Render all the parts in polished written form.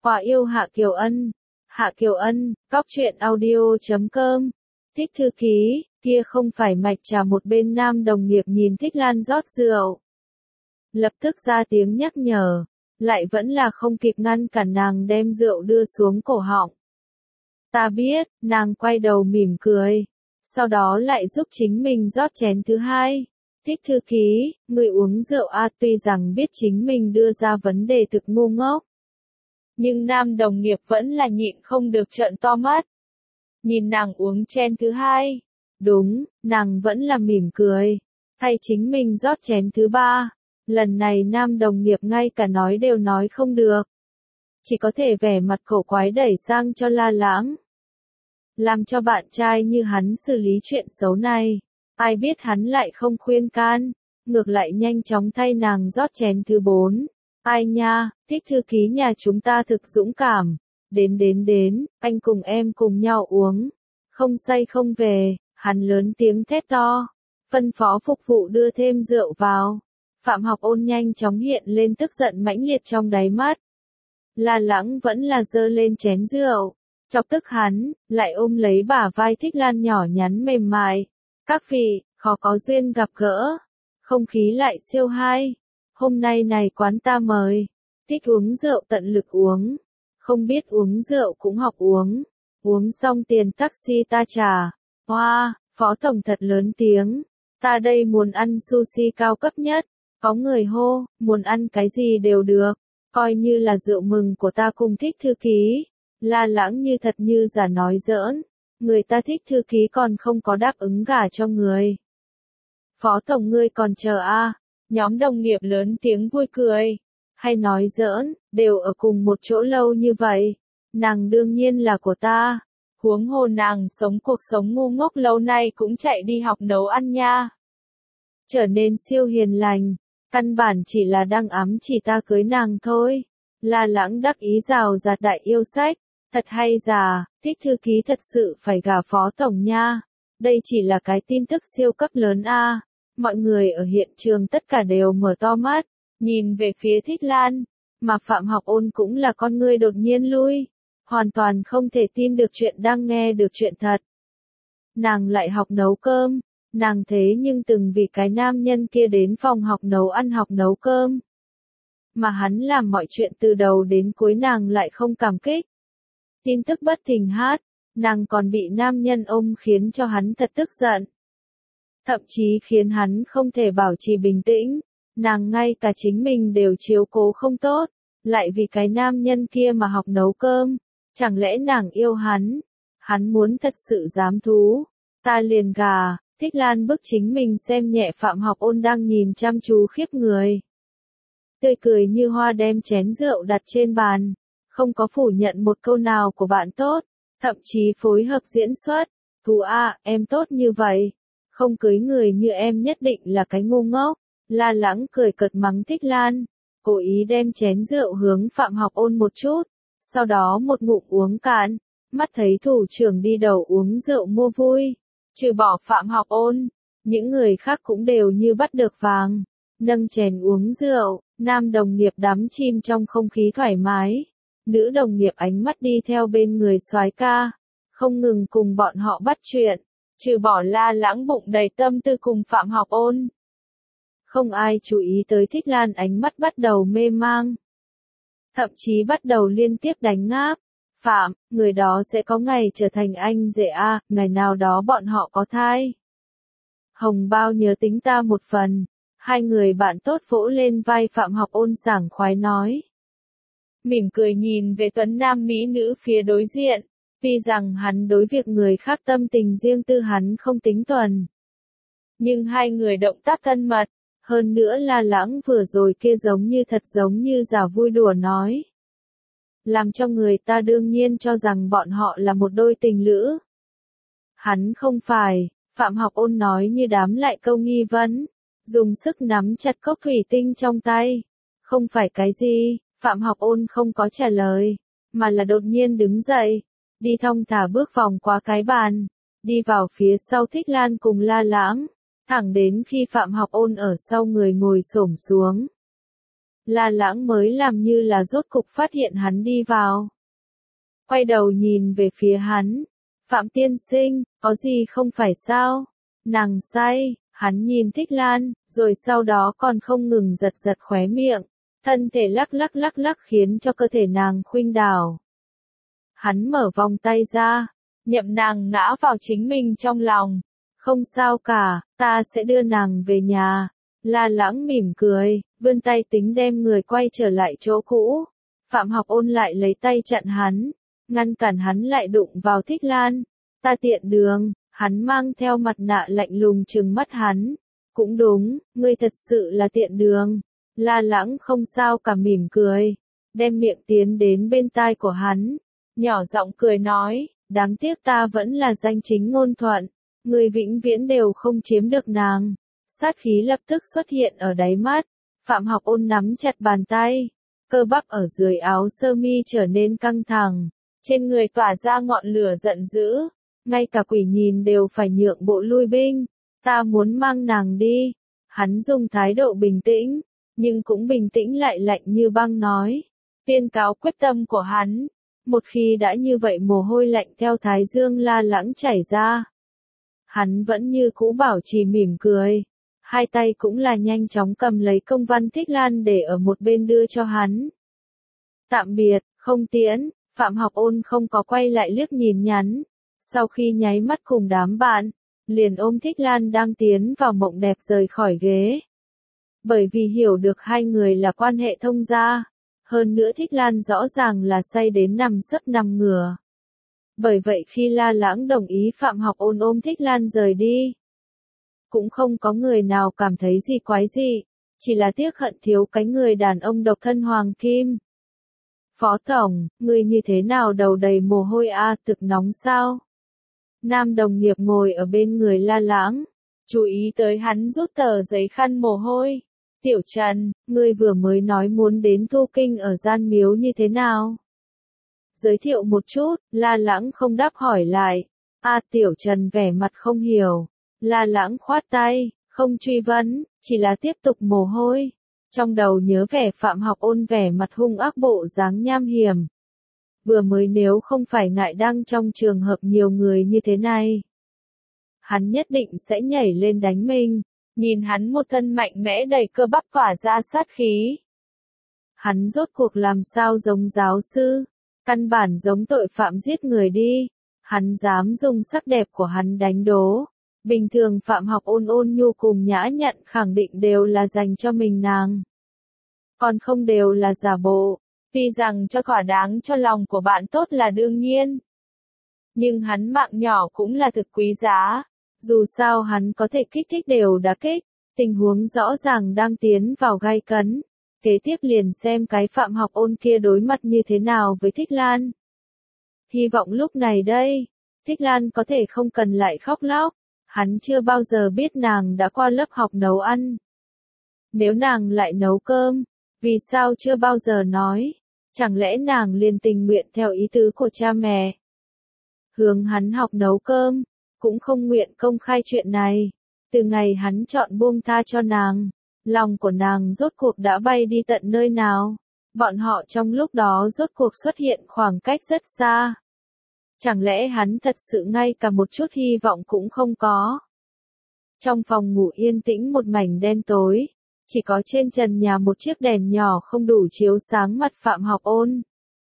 Quả yêu Hạ Kiều Ân. Hạ Kiều Ân, Cóc truyện audio.com. Thích thư ký, kia không phải mạch trà. Một bên nam đồng nghiệp nhìn Thích Lan rót rượu, lập tức ra tiếng nhắc nhở, lại vẫn là không kịp ngăn cản nàng đem rượu đưa xuống cổ họng. Ta biết, nàng quay đầu mỉm cười, sau đó lại giúp chính mình rót chén thứ hai. Thích thư ký, người uống rượu a. Tuy rằng biết chính mình đưa ra vấn đề thực ngu ngốc, nhưng nam đồng nghiệp vẫn là nhịn không được trợn to mắt. Nhìn nàng uống chén thứ hai. Đúng, nàng vẫn là mỉm cười, thay chính mình rót chén thứ ba. Lần này nam đồng nghiệp ngay cả nói đều nói không được, chỉ có thể vẻ mặt cổ quái đẩy sang cho La Lãng. Làm cho bạn trai như hắn xử lý chuyện xấu này, ai biết hắn lại không khuyên can, ngược lại nhanh chóng thay nàng rót chén thứ 4. Ai nha, Thích thư ký nhà chúng ta thực dũng cảm. Đến, anh cùng em cùng nhau uống. Không say không về, hắn lớn tiếng thét to. Phân phó phục vụ đưa thêm rượu vào. Phạm Học Ôn nhanh chóng hiện lên tức giận mãnh liệt trong đáy mắt. La Lãng vẫn là giơ lên chén rượu, chọc tức hắn, lại ôm lấy bả vai Thích Lan nhỏ nhắn mềm mại. Các vị, khó có duyên gặp gỡ. Không khí lại siêu hay. Hôm nay này quán ta mời. Thích uống rượu tận lực uống. Không biết uống rượu cũng học uống. Uống xong tiền taxi ta trả. Hoa, phó tổng thật lớn tiếng. Ta đây muốn ăn sushi cao cấp nhất. Có người hô, muốn ăn cái gì đều được. Coi như là rượu mừng của ta cùng Thích thư ký. La Lãng như thật như giả nói giỡn. Người ta Thích thư ký còn không có đáp ứng gả cho người. Phó tổng ngươi còn chờ a? Nhóm đồng nghiệp lớn tiếng vui cười. Hay nói giỡn, đều ở cùng một chỗ lâu như vậy. Nàng đương nhiên là của ta. Huống hồ nàng sống cuộc sống ngu ngốc lâu nay cũng chạy đi học nấu ăn nha. Trở nên siêu hiền lành. Căn bản chỉ là đang ám chỉ ta cưới nàng thôi. La Lãng đắc ý rào rạt đại yêu sách. Thật hay già, Thích thư ký thật sự phải gả phó tổng nha. Đây chỉ là cái tin tức siêu cấp lớn a. Mọi người ở hiện trường tất cả đều mở to mắt, nhìn về phía Thích Lan, mà Phạm Học Ôn cũng là con ngươi đột nhiên lui, hoàn toàn không thể tin được chuyện đang nghe được chuyện thật. Nàng lại học nấu cơm, nàng thế nhưng từng vì cái nam nhân kia đến phòng học nấu ăn học nấu cơm. Mà hắn làm mọi chuyện từ đầu đến cuối nàng lại không cảm kích. Tin tức bất thình hát, nàng còn bị nam nhân ôm khiến cho hắn thật tức giận. Thậm chí khiến hắn không thể bảo trì bình tĩnh, nàng ngay cả chính mình đều chiếu cố không tốt, lại vì cái nam nhân kia mà học nấu cơm, chẳng lẽ nàng yêu hắn muốn thật sự dám thú, ta liền gà. Thích Lan bức chính mình xem nhẹ Phạm Học Ôn đang nhìn chăm chú khiếp người. Tươi cười như hoa đem chén rượu đặt trên bàn, không có phủ nhận một câu nào của bạn tốt, thậm chí phối hợp diễn xuất, thú a, em tốt như vậy. Không cưới người như em nhất định là cái ngu ngốc. La Lãng cười cợt mắng Thích Lan, cố ý đem chén rượu hướng Phạm Học Ôn một chút, sau đó một ngụm uống cạn, mắt thấy thủ trưởng đi đầu uống rượu mua vui, trừ bỏ Phạm Học Ôn, những người khác cũng đều như bắt được vàng, nâng chén uống rượu, nam đồng nghiệp đắm chìm trong không khí thoải mái, nữ đồng nghiệp ánh mắt đi theo bên người soái ca, không ngừng cùng bọn họ bắt chuyện. Trừ bỏ La Lãng bụng đầy tâm tư cùng Phạm Học Ôn. Không ai chú ý tới Thích Lan ánh mắt bắt đầu mê mang. Thậm chí bắt đầu liên tiếp đánh ngáp. Phạm, người đó sẽ có ngày trở thành anh rể a, ngày nào đó bọn họ có thai. Hồng bao nhớ tính ta một phần. Hai người bạn tốt vỗ lên vai Phạm Học Ôn sảng khoái nói. Mỉm cười nhìn về tuấn nam mỹ nữ phía đối diện. Tuy rằng hắn đối việc người khác tâm tình riêng tư hắn không tính tuần. Nhưng hai người động tác thân mật, hơn nữa La Lãng vừa rồi kia giống như thật giống như giả vui đùa nói. Làm cho người ta đương nhiên cho rằng bọn họ là một đôi tình lữ. Hắn không phải, Phạm Học Ôn nói như đám lại câu nghi vấn, dùng sức nắm chặt cốc thủy tinh trong tay. Không phải cái gì, Phạm Học Ôn không có trả lời, mà là đột nhiên đứng dậy. Đi thong thả bước vòng qua cái bàn, đi vào phía sau Thích Lan cùng La Lãng, thẳng đến khi Phạm Học Ôn ở sau người ngồi xổm xuống. La Lãng mới làm như là rốt cục phát hiện hắn đi vào. Quay đầu nhìn về phía hắn. Phạm tiên sinh, có gì không phải sao? Nàng say, hắn nhìn Thích Lan, rồi sau đó còn không ngừng giật giật khóe miệng. Thân thể lắc lắc khiến cho cơ thể nàng khuynh đảo. Hắn mở vòng tay ra, nhậm nàng ngã vào chính mình trong lòng. Không sao cả, ta sẽ đưa nàng về nhà. La Lãng mỉm cười, vươn tay tính đem người quay trở lại chỗ cũ. Phạm Học Ôn lại lấy tay chặn hắn, ngăn cản hắn lại đụng vào Thích Lan. Ta tiện đường, hắn mang theo mặt nạ lạnh lùng trừng mắt hắn. Cũng đúng, ngươi thật sự là tiện đường. La Lãng không sao cả mỉm cười, đem miệng tiến đến bên tai của hắn, nhỏ giọng cười nói, đáng tiếc ta vẫn là danh chính ngôn thuận, ngươi vĩnh viễn đều không chiếm được nàng. Sát khí lập tức xuất hiện ở đáy mắt, Phạm Học Ôn nắm chặt bàn tay, cơ bắp ở dưới áo sơ mi trở nên căng thẳng, trên người tỏa ra ngọn lửa giận dữ, ngay cả quỷ nhìn đều phải nhượng bộ lui binh, ta muốn mang nàng đi. Hắn dùng thái độ bình tĩnh, nhưng cũng bình tĩnh lại lạnh như băng nói, tuyên cáo quyết tâm của hắn. Một khi đã như vậy mồ hôi lạnh theo thái dương La Lãng chảy ra. Hắn vẫn như cũ bảo trì mỉm cười, hai tay cũng là nhanh chóng cầm lấy công văn Thích Lan để ở một bên đưa cho hắn. Tạm biệt, không tiễn, Phạm Học Ôn không có quay lại liếc nhìn nhắn, sau khi nháy mắt cùng đám bạn, liền ôm Thích Lan đang tiến vào mộng đẹp rời khỏi ghế. Bởi vì hiểu được hai người là quan hệ thông gia, hơn nữa Thích Lan rõ ràng là say đến nằm sấp nằm ngửa. Bởi vậy khi La Lãng đồng ý Phạm Học Ôn ôm Thích Lan rời đi, cũng không có người nào cảm thấy gì quái dị, chỉ là tiếc hận thiếu cái người đàn ông độc thân hoàng kim. Phó Tổng, người như thế nào đầu đầy mồ hôi thực nóng sao? Nam đồng nghiệp ngồi ở bên người La Lãng, chú ý tới hắn rút tờ giấy khăn mồ hôi. Tiểu Trần, ngươi vừa mới nói muốn đến thu kinh ở Gian Miếu như thế nào? Giới thiệu một chút, La Lãng không đáp hỏi lại. Tiểu Trần vẻ mặt không hiểu. La Lãng khoát tay, không truy vấn, chỉ là tiếp tục mồ hôi. Trong đầu nhớ vẻ Phạm Học Ôn vẻ mặt hung ác bộ dáng nham hiểm. Vừa mới nếu không phải ngại đang trong trường hợp nhiều người như thế này, hắn nhất định sẽ nhảy lên đánh mình. Nhìn hắn một thân mạnh mẽ đầy cơ bắp tỏa ra sát khí. Hắn rốt cuộc làm sao giống giáo sư, căn bản giống tội phạm giết người đi. Hắn dám dùng sắc đẹp của hắn đánh đố. Bình thường Phạm Học Ôn ôn nhu cùng nhã nhặn khẳng định đều là dành cho mình nàng. Còn không đều là giả bộ, tuy rằng cho thỏa đáng cho lòng của bạn tốt là đương nhiên. Nhưng hắn mạng nhỏ cũng là thực quý giá. Dù sao hắn có thể kích thích đều đã kích, tình huống rõ ràng đang tiến vào gay cấn. Kế tiếp liền xem cái Phạm Học Ôn kia đối mặt như thế nào với Thích Lan. Hy vọng lúc này đây, Thích Lan có thể không cần lại khóc lóc. Hắn chưa bao giờ biết nàng đã qua lớp học nấu ăn. Nếu nàng lại nấu cơm, vì sao chưa bao giờ nói? Chẳng lẽ nàng liền tình nguyện theo ý tứ của cha mẹ? Hướng hắn học nấu cơm, cũng không nguyện công khai chuyện này. Từ ngày hắn chọn buông tha cho nàng, lòng của nàng rốt cuộc đã bay đi tận nơi nào. Bọn họ trong lúc đó rốt cuộc xuất hiện khoảng cách rất xa. Chẳng lẽ hắn thật sự ngay cả một chút hy vọng cũng không có? Trong phòng ngủ yên tĩnh một mảnh đen tối, chỉ có trên trần nhà một chiếc đèn nhỏ không đủ chiếu sáng mặt Phạm Học Ôn.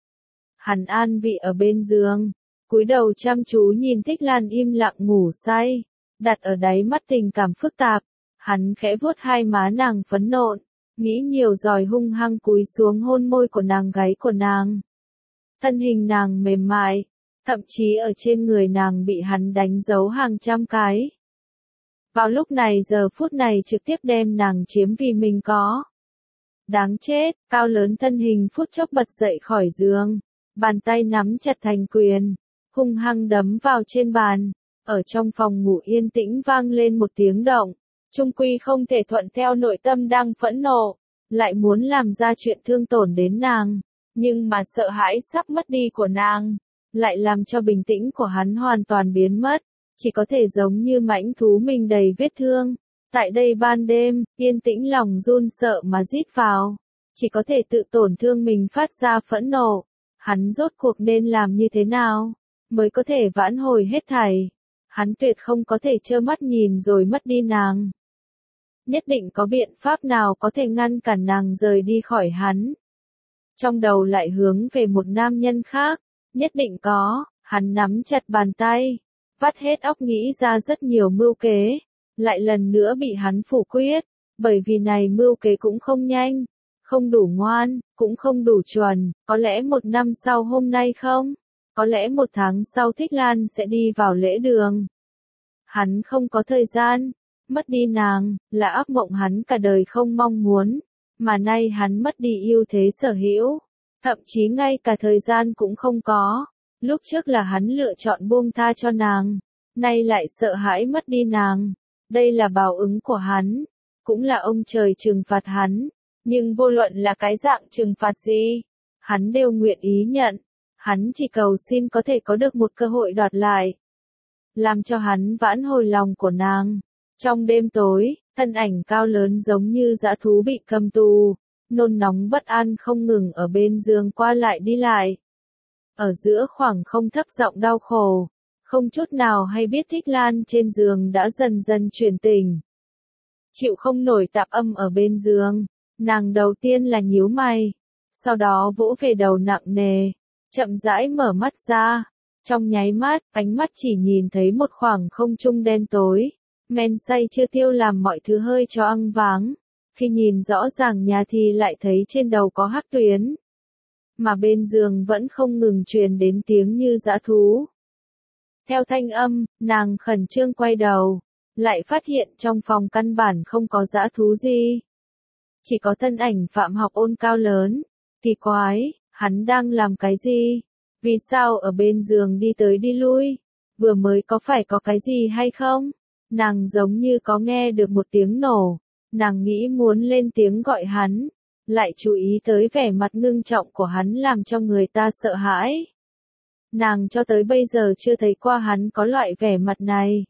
Hắn an vị ở bên giường, cúi đầu chăm chú nhìn Thích Lan im lặng ngủ say, đặt ở đáy mắt tình cảm phức tạp. Hắn khẽ vuốt hai má nàng phấn nộn, nghĩ nhiều rồi hung hăng cúi xuống hôn môi của nàng gáy của nàng. Thân hình nàng mềm mại, thậm chí ở trên người nàng bị hắn đánh dấu hàng trăm cái. Vào lúc này giờ phút này trực tiếp đem nàng chiếm vì mình có. Đáng chết, cao lớn thân hình phút chốc bật dậy khỏi giường, bàn tay nắm chặt thành quyền, hung hăng đấm vào trên bàn. Ở trong phòng ngủ yên tĩnh vang lên một tiếng động, chung quy không thể thuận theo nội tâm đang phẫn nộ, lại muốn làm ra chuyện thương tổn đến nàng, nhưng mà sợ hãi sắp mất đi của nàng, lại làm cho bình tĩnh của hắn hoàn toàn biến mất, chỉ có thể giống như mãnh thú mình đầy vết thương. Tại đây ban đêm, yên tĩnh lòng run sợ mà rít vào. chỉ có thể tự tổn thương mình phát ra phẫn nộ. Hắn rốt cuộc nên làm như thế nào, mới có thể vãn hồi hết thảy. Hắn tuyệt không có thể trơ mắt nhìn rồi mất đi nàng. Nhất định có biện pháp nào có thể ngăn cản nàng rời đi khỏi hắn. Trong đầu lại hướng về một nam nhân khác, nhất định có, hắn nắm chặt bàn tay, vắt hết óc nghĩ ra rất nhiều mưu kế, lại lần nữa bị hắn phủ quyết, bởi vì này mưu kế cũng không nhanh, không đủ ngoan, cũng không đủ chuẩn, có lẽ 1 năm sau hôm nay không, có lẽ 1 tháng sau Thích Lan sẽ đi vào lễ đường. Hắn không có thời gian, mất đi nàng, là ác mộng hắn cả đời không mong muốn, mà nay hắn mất đi ưu thế sở hữu, thậm chí ngay cả thời gian cũng không có. Lúc trước là hắn lựa chọn buông tha cho nàng, nay lại sợ hãi mất đi nàng. Đây là báo ứng của hắn, cũng là ông trời trừng phạt hắn, nhưng vô luận là cái dạng trừng phạt gì, hắn đều nguyện ý nhận. Hắn chỉ cầu xin có thể có được một cơ hội đoạt lại, làm cho hắn vãn hồi lòng của nàng. Trong đêm tối, thân ảnh cao lớn giống như dã thú bị cầm tù, nôn nóng bất an không ngừng ở bên giường qua lại đi lại. Ở giữa khoảng không thấp giọng đau khổ, không chút nào hay biết Thích Lan trên giường đã dần dần chuyển tỉnh. Chịu không nổi tạp âm ở bên giường, nàng đầu tiên là nhíu mày, sau đó vỗ về đầu nặng nề, chậm rãi mở mắt ra. Trong nháy mắt, ánh mắt chỉ nhìn thấy một khoảng không trung đen tối, men say chưa tiêu làm mọi thứ hơi choáng váng. Khi nhìn rõ ràng nhà thì lại thấy trên đầu có hắc tuyến, mà bên giường vẫn không ngừng truyền đến tiếng như dã thú. Theo thanh âm, nàng khẩn trương quay đầu, lại phát hiện trong phòng căn bản không có dã thú gì. Chỉ có thân ảnh Phạm Học Ôn cao lớn. Kỳ quái, hắn đang làm cái gì? Vì sao ở bên giường đi tới đi lui? Vừa mới có phải có cái gì hay không? Nàng giống như có nghe được một tiếng nổ. Nàng nghĩ muốn lên tiếng gọi hắn, lại chú ý tới vẻ mặt ngưng trọng của hắn làm cho người ta sợ hãi. Nàng cho tới bây giờ chưa thấy qua hắn có loại vẻ mặt này.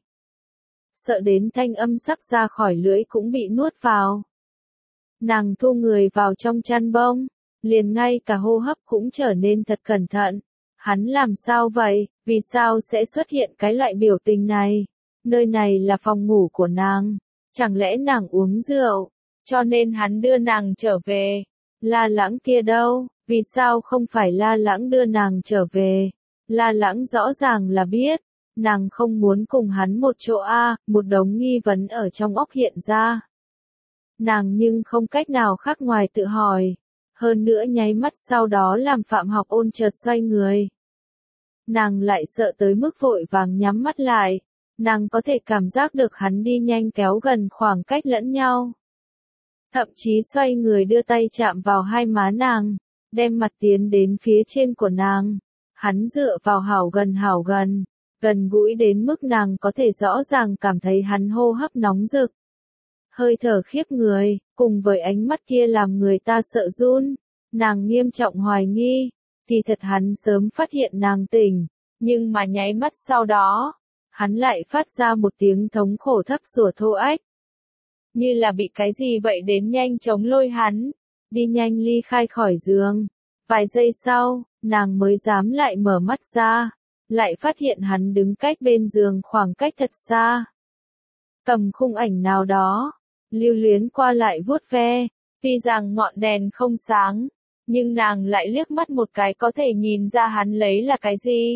Sợ đến thanh âm sắp ra khỏi lưỡi cũng bị nuốt vào. Nàng thu người vào trong chăn bông, liền ngay cả hô hấp cũng trở nên thật cẩn thận. Hắn làm sao vậy, vì sao sẽ xuất hiện cái loại biểu tình này? Nơi này là phòng ngủ của nàng. Chẳng lẽ nàng uống rượu, cho nên hắn đưa nàng trở về? La Lãng kia đâu, vì sao không phải La Lãng đưa nàng trở về? La Lãng rõ ràng là biết, nàng không muốn cùng hắn một chỗ một đống nghi vấn ở trong óc hiện ra. Nàng nhưng không cách nào khác ngoài tự hỏi, hơn nữa nháy mắt sau đó làm Phạm Học Ôn chợt xoay người. Nàng lại sợ tới mức vội vàng nhắm mắt lại. Nàng có thể cảm giác được hắn đi nhanh kéo gần khoảng cách lẫn nhau. Thậm chí xoay người đưa tay chạm vào hai má nàng, đem mặt tiến đến phía trên của nàng. Hắn dựa vào hảo gần, gần gũi đến mức nàng có thể rõ ràng cảm thấy hắn hô hấp nóng rực. Hơi thở khiếp người, cùng với ánh mắt kia làm người ta sợ run. Nàng nghiêm trọng hoài nghi, thì thật hắn sớm phát hiện nàng tỉnh, nhưng mà nháy mắt sau đó, hắn lại phát ra một tiếng thống khổ thấp sủa thô ách. Như là bị cái gì vậy đến nhanh chóng lôi hắn, đi nhanh ly khai khỏi giường. Vài giây sau, nàng mới dám lại mở mắt ra, lại phát hiện hắn đứng cách bên giường khoảng cách thật xa. Cầm khung ảnh nào đó, lưu luyến qua lại vuốt ve, tuy rằng ngọn đèn không sáng, nhưng nàng lại liếc mắt một cái có thể nhìn ra hắn lấy là cái gì.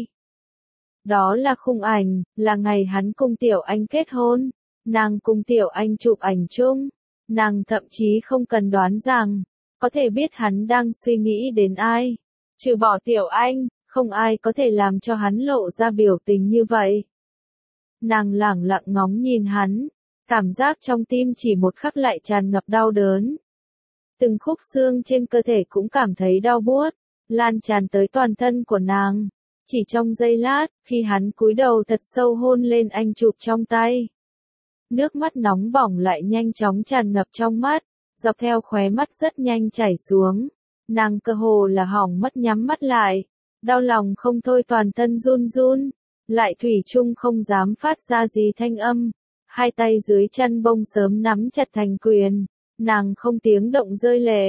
Đó là khung ảnh, là ngày hắn cùng Tiểu Anh kết hôn, nàng cùng Tiểu Anh chụp ảnh chung, nàng thậm chí không cần đoán rằng, có thể biết hắn đang suy nghĩ đến ai. Trừ bỏ Tiểu Anh, không ai có thể làm cho hắn lộ ra biểu tình như vậy. Nàng lẳng lặng ngóng nhìn hắn, cảm giác trong tim chỉ một khắc lại tràn ngập đau đớn. Từng khúc xương trên cơ thể cũng cảm thấy đau buốt, lan tràn tới toàn thân của nàng. Chỉ trong giây lát, khi hắn cúi đầu thật sâu hôn lên anh chụp trong tay. Nước mắt nóng bỏng lại nhanh chóng tràn ngập trong mắt, dọc theo khóe mắt rất nhanh chảy xuống. Nàng cơ hồ là hỏng mất nhắm mắt lại, đau lòng không thôi toàn thân run run, lại thủy chung không dám phát ra gì thanh âm. Hai tay dưới chân bông sớm nắm chặt thành quyền, nàng không tiếng động rơi lệ.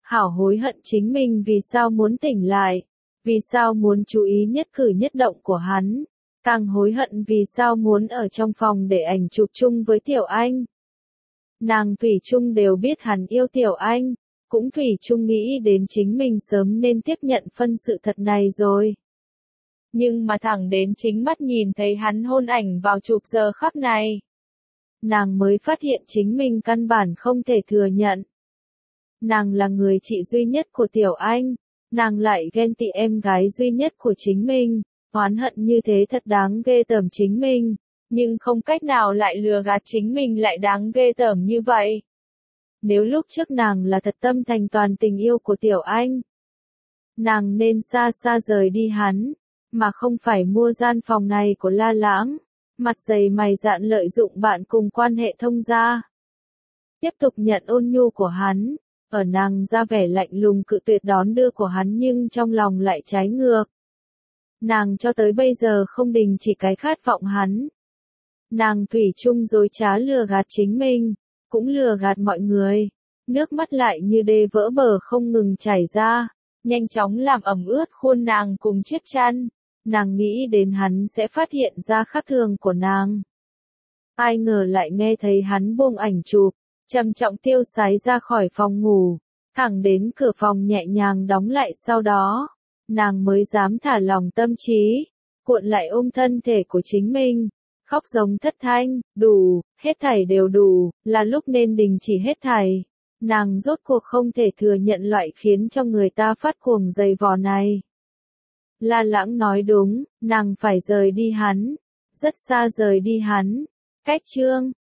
Hảo hối hận chính mình vì sao muốn tỉnh lại, vì sao muốn chú ý nhất cử nhất động của hắn, càng hối hận vì sao muốn ở trong phòng để ảnh chụp chung với Tiểu Anh. Nàng thủy chung đều biết hắn yêu Tiểu Anh, cũng thủy chung nghĩ đến chính mình sớm nên tiếp nhận phân sự thật này rồi. Nhưng mà thẳng đến chính mắt nhìn thấy hắn hôn ảnh vào chụp giờ khắc này, nàng mới phát hiện chính mình căn bản không thể thừa nhận. Nàng là người chị duy nhất của Tiểu Anh, nàng lại ghen tị em gái duy nhất của chính mình, oán hận như thế thật đáng ghê tởm chính mình, nhưng không cách nào lại lừa gạt chính mình lại đáng ghê tởm như vậy. Nếu lúc trước nàng là thật tâm thành toàn tình yêu của Tiểu Anh, nàng nên xa xa rời đi hắn, mà không phải mua gian phòng này của La Lãng, mặt dày mày dạn lợi dụng bạn cùng quan hệ thông gia. Tiếp tục nhận ôn nhu của hắn, ở nàng ra vẻ lạnh lùng cự tuyệt đón đưa của hắn nhưng trong lòng lại trái ngược. Nàng cho tới bây giờ không đình chỉ cái khát vọng hắn. Nàng thủy chung dối trá lừa gạt chính mình, cũng lừa gạt mọi người. Nước mắt lại như đê vỡ bờ không ngừng chảy ra, nhanh chóng làm ẩm ướt khuôn nàng cùng chiếc chăn. Nàng nghĩ đến hắn sẽ phát hiện ra khác thường của nàng. Ai ngờ lại nghe thấy hắn buông ảnh chụp, trầm trọng tiêu sái ra khỏi phòng ngủ, thẳng đến cửa phòng nhẹ nhàng đóng lại sau đó, nàng mới dám thả lòng tâm trí, cuộn lại ôm thân thể của chính mình, khóc giống thất thanh, đủ, hết thảy đều đủ, là lúc nên đình chỉ hết thảy. Nàng rốt cuộc không thể thừa nhận loại khiến cho người ta phát cuồng dày vò này. La Lãng nói đúng, nàng phải rời đi hắn, rất xa rời đi hắn. Cách chương